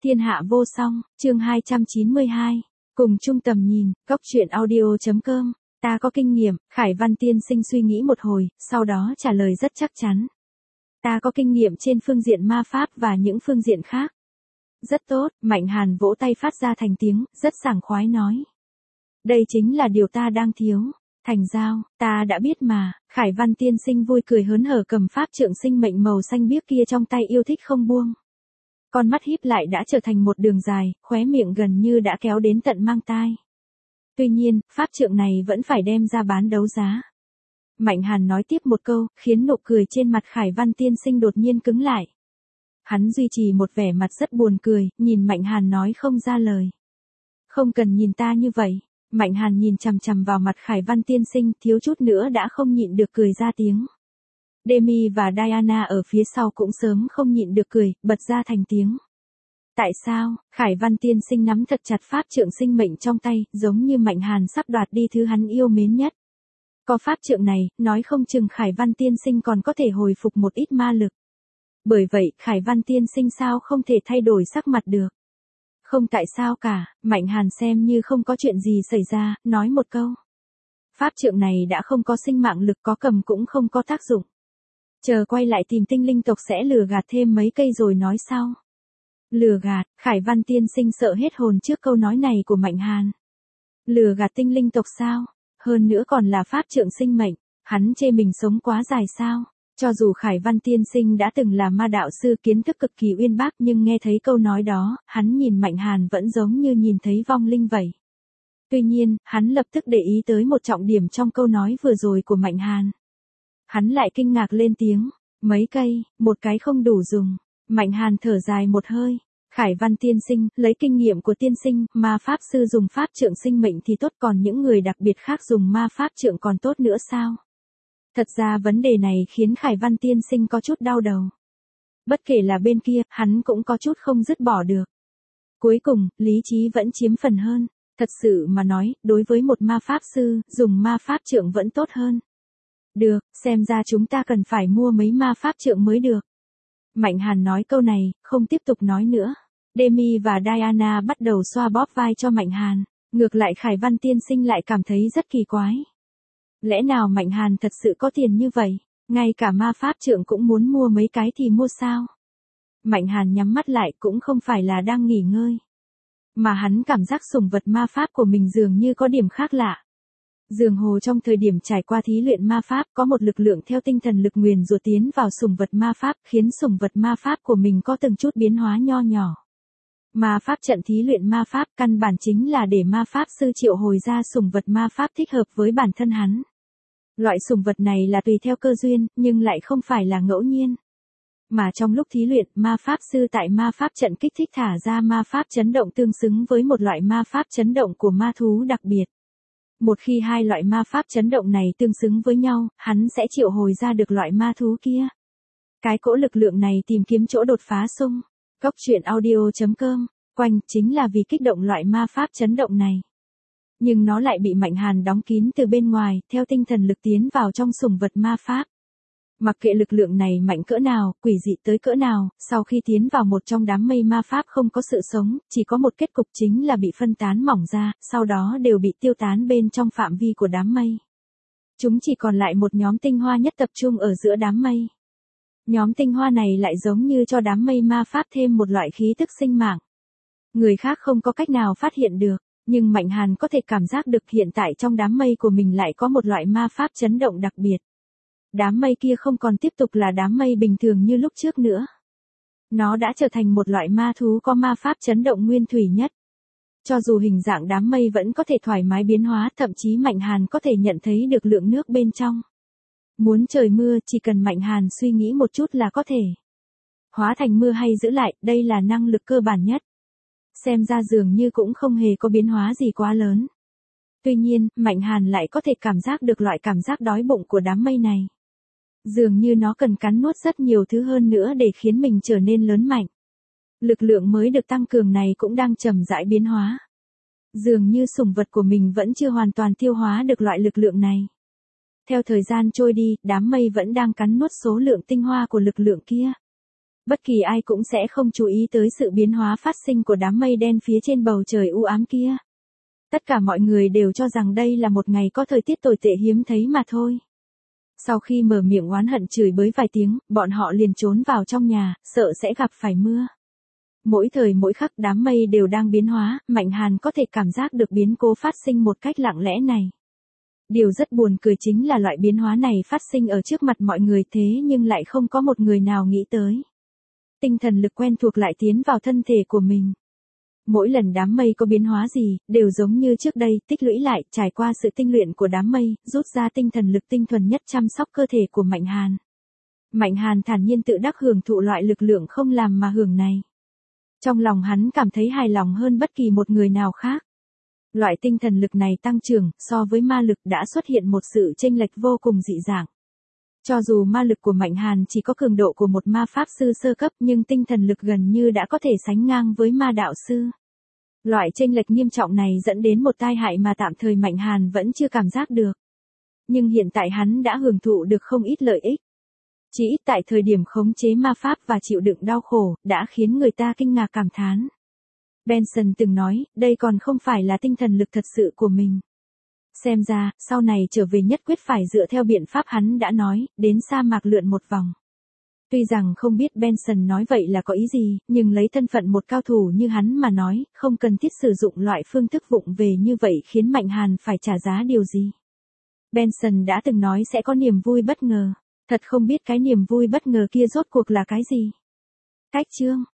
Thiên hạ vô song, chương 292. Cùng chung tầm nhìn, góc truyện audio.com. Ta có kinh nghiệm, Khải Văn tiên sinh suy nghĩ một hồi, sau đó trả lời rất chắc chắn. Ta có kinh nghiệm trên phương diện ma pháp và những phương diện khác. Rất tốt, Mạnh Hàn vỗ tay phát ra thành tiếng, rất sảng khoái nói. Đây chính là điều ta đang thiếu. Thành giao, ta đã biết mà. Khải Văn tiên sinh vui cười hớn hở cầm pháp trượng sinh mệnh màu xanh biếc kia trong tay yêu thích không buông. Con mắt híp lại đã trở thành một đường dài, khóe miệng gần như đã kéo đến tận mang tai. Tuy nhiên, pháp trượng này vẫn phải đem ra bán đấu giá. Mạnh Hàn nói tiếp một câu, khiến nụ cười trên mặt Khải Văn tiên sinh đột nhiên cứng lại. Hắn duy trì một vẻ mặt rất buồn cười, nhìn Mạnh Hàn nói không ra lời. Không cần nhìn ta như vậy. Mạnh Hàn nhìn chằm chằm vào mặt Khải Văn tiên sinh, thiếu chút nữa đã không nhịn được cười ra tiếng. Demi và Diana ở phía sau cũng sớm không nhịn được cười, bật ra thành tiếng. Tại sao? Khải Văn tiên sinh nắm thật chặt pháp trượng sinh mệnh trong tay, giống như Mạnh Hàn sắp đoạt đi thứ hắn yêu mến nhất. Có pháp trượng này, nói không chừng Khải Văn tiên sinh còn có thể hồi phục một ít ma lực. Bởi vậy, Khải Văn tiên sinh sao không thể thay đổi sắc mặt được? Không tại sao cả, Mạnh Hàn xem như không có chuyện gì xảy ra, nói một câu. Pháp trượng này đã không có sinh mạng lực, có cầm cũng không có tác dụng. Chờ quay lại tìm tinh linh tộc sẽ lừa gạt thêm mấy cây rồi nói sau. Lừa gạt, Khải Văn tiên sinh sợ hết hồn trước câu nói này của Mạnh Hàn. Lừa gạt tinh linh tộc sao? Hơn nữa còn là pháp trượng sinh mệnh, hắn chê mình sống quá dài sao? Cho dù Khải Văn tiên sinh đã từng là ma đạo sư kiến thức cực kỳ uyên bác nhưng nghe thấy câu nói đó, hắn nhìn Mạnh Hàn vẫn giống như nhìn thấy vong linh vậy. Tuy nhiên, hắn lập tức để ý tới một trọng điểm trong câu nói vừa rồi của Mạnh Hàn. Hắn lại kinh ngạc lên tiếng, mấy cây, một cái không đủ dùng. Mạnh Hàn thở dài một hơi. Khải Văn tiên sinh, lấy kinh nghiệm của tiên sinh, ma pháp sư dùng pháp trượng sinh mệnh thì tốt, còn những người đặc biệt khác dùng ma pháp trượng còn tốt nữa sao? Thật ra vấn đề này khiến Khải Văn tiên sinh có chút đau đầu. Bất kể là bên kia, hắn cũng có chút không dứt bỏ được. Cuối cùng, lý trí vẫn chiếm phần hơn. Thật sự mà nói, đối với một ma pháp sư, dùng ma pháp trượng vẫn tốt hơn. Được, xem ra chúng ta cần phải mua mấy ma pháp trượng mới được. Mạnh Hàn nói câu này, không tiếp tục nói nữa. Demi và Diana bắt đầu xoa bóp vai cho Mạnh Hàn. Ngược lại Khải Văn tiên sinh lại cảm thấy rất kỳ quái. Lẽ nào Mạnh Hàn thật sự có tiền như vậy? Ngay cả ma pháp trượng cũng muốn mua mấy cái thì mua sao? Mạnh Hàn nhắm mắt lại cũng không phải là đang nghỉ ngơi. Mà hắn cảm giác sủng vật ma pháp của mình dường như có điểm khác lạ. Dường hồ trong thời điểm trải qua thí luyện ma pháp có một lực lượng theo tinh thần lực nguyền rủa tiến vào sủng vật ma pháp khiến sủng vật ma pháp của mình có từng chút biến hóa nho nhỏ. Ma pháp trận thí luyện ma pháp căn bản chính là để ma pháp sư triệu hồi ra sủng vật ma pháp thích hợp với bản thân hắn. Loại sủng vật này là tùy theo cơ duyên, nhưng lại không phải là ngẫu nhiên. Mà trong lúc thí luyện, ma pháp sư tại ma pháp trận kích thích thả ra ma pháp chấn động tương xứng với một loại ma pháp chấn động của ma thú đặc biệt. Một khi hai loại ma pháp chấn động này tương xứng với nhau, hắn sẽ triệu hồi ra được loại ma thú kia. Cái cỗ lực lượng này tìm kiếm chỗ đột phá xung. Góc truyện audio.com, quanh chính là vì kích động loại ma pháp chấn động này. Nhưng nó lại bị Mạnh Hàn đóng kín từ bên ngoài, theo tinh thần lực tiến vào trong sủng vật ma pháp. Mặc kệ lực lượng này mạnh cỡ nào, quỷ dị tới cỡ nào, sau khi tiến vào một trong đám mây ma pháp không có sự sống, chỉ có một kết cục chính là bị phân tán mỏng ra, sau đó đều bị tiêu tán bên trong phạm vi của đám mây. Chúng chỉ còn lại một nhóm tinh hoa nhất tập trung ở giữa đám mây. Nhóm tinh hoa này lại giống như cho đám mây ma pháp thêm một loại khí tức sinh mạng. Người khác không có cách nào phát hiện được, nhưng Mạnh Hàn có thể cảm giác được hiện tại trong đám mây của mình lại có một loại ma pháp chấn động đặc biệt. Đám mây kia không còn tiếp tục là đám mây bình thường như lúc trước nữa. Nó đã trở thành một loại ma thú có ma pháp chấn động nguyên thủy nhất. Cho dù hình dạng đám mây vẫn có thể thoải mái biến hóa, thậm chí Mạnh Hàn có thể nhận thấy được lượng nước bên trong. Muốn trời mưa, chỉ cần Mạnh Hàn suy nghĩ một chút là có thể hóa thành mưa hay giữ lại, đây là năng lực cơ bản nhất. Xem ra dường như cũng không hề có biến hóa gì quá lớn. Tuy nhiên, Mạnh Hàn lại có thể cảm giác được loại cảm giác đói bụng của đám mây này. Dường như nó cần cắn nuốt rất nhiều thứ hơn nữa để khiến mình trở nên lớn mạnh. Lực lượng mới được tăng cường này cũng đang chậm rãi biến hóa. Dường như sủng vật của mình vẫn chưa hoàn toàn tiêu hóa được loại lực lượng này. Theo thời gian trôi đi, đám mây vẫn đang cắn nuốt số lượng tinh hoa của lực lượng kia. Bất kỳ ai cũng sẽ không chú ý tới sự biến hóa phát sinh của đám mây đen phía trên bầu trời u ám kia. Tất cả mọi người đều cho rằng đây là một ngày có thời tiết tồi tệ hiếm thấy mà thôi. Sau khi mở miệng oán hận chửi bới vài tiếng, bọn họ liền trốn vào trong nhà, sợ sẽ gặp phải mưa. Mỗi thời mỗi khắc đám mây đều đang biến hóa, Mạnh Hàn có thể cảm giác được biến cố phát sinh một cách lặng lẽ này. Điều rất buồn cười chính là loại biến hóa này phát sinh ở trước mặt mọi người thế nhưng lại không có một người nào nghĩ tới. Tinh thần lực quen thuộc lại tiến vào thân thể của mình. Mỗi lần đám mây có biến hóa gì, đều giống như trước đây, tích lũy lại, trải qua sự tinh luyện của đám mây, rút ra tinh thần lực tinh thuần nhất chăm sóc cơ thể của Mạnh Hàn. Mạnh Hàn thản nhiên tự đắc hưởng thụ loại lực lượng không làm mà hưởng này. Trong lòng hắn cảm thấy hài lòng hơn bất kỳ một người nào khác. Loại tinh thần lực này tăng trưởng, so với ma lực đã xuất hiện một sự chênh lệch vô cùng dị dạng. Cho dù ma lực của Mạnh Hàn chỉ có cường độ của một ma pháp sư sơ cấp nhưng tinh thần lực gần như đã có thể sánh ngang với ma đạo sư. Loại chênh lệch nghiêm trọng này dẫn đến một tai hại mà tạm thời Mạnh Hàn vẫn chưa cảm giác được. Nhưng hiện tại hắn đã hưởng thụ được không ít lợi ích. Chỉ ít tại thời điểm khống chế ma pháp và chịu đựng đau khổ, đã khiến người ta kinh ngạc cảm thán. Benson từng nói, đây còn không phải là tinh thần lực thật sự của mình. Xem ra, sau này trở về nhất quyết phải dựa theo biện pháp hắn đã nói, đến sa mạc lượn một vòng. Tuy rằng không biết Benson nói vậy là có ý gì, nhưng lấy thân phận một cao thủ như hắn mà nói, không cần thiết sử dụng loại phương thức vụng về như vậy khiến Mạnh Hàn phải trả giá điều gì. Benson đã từng nói sẽ có niềm vui bất ngờ. Thật không biết cái niềm vui bất ngờ kia rốt cuộc là cái gì. Cách chương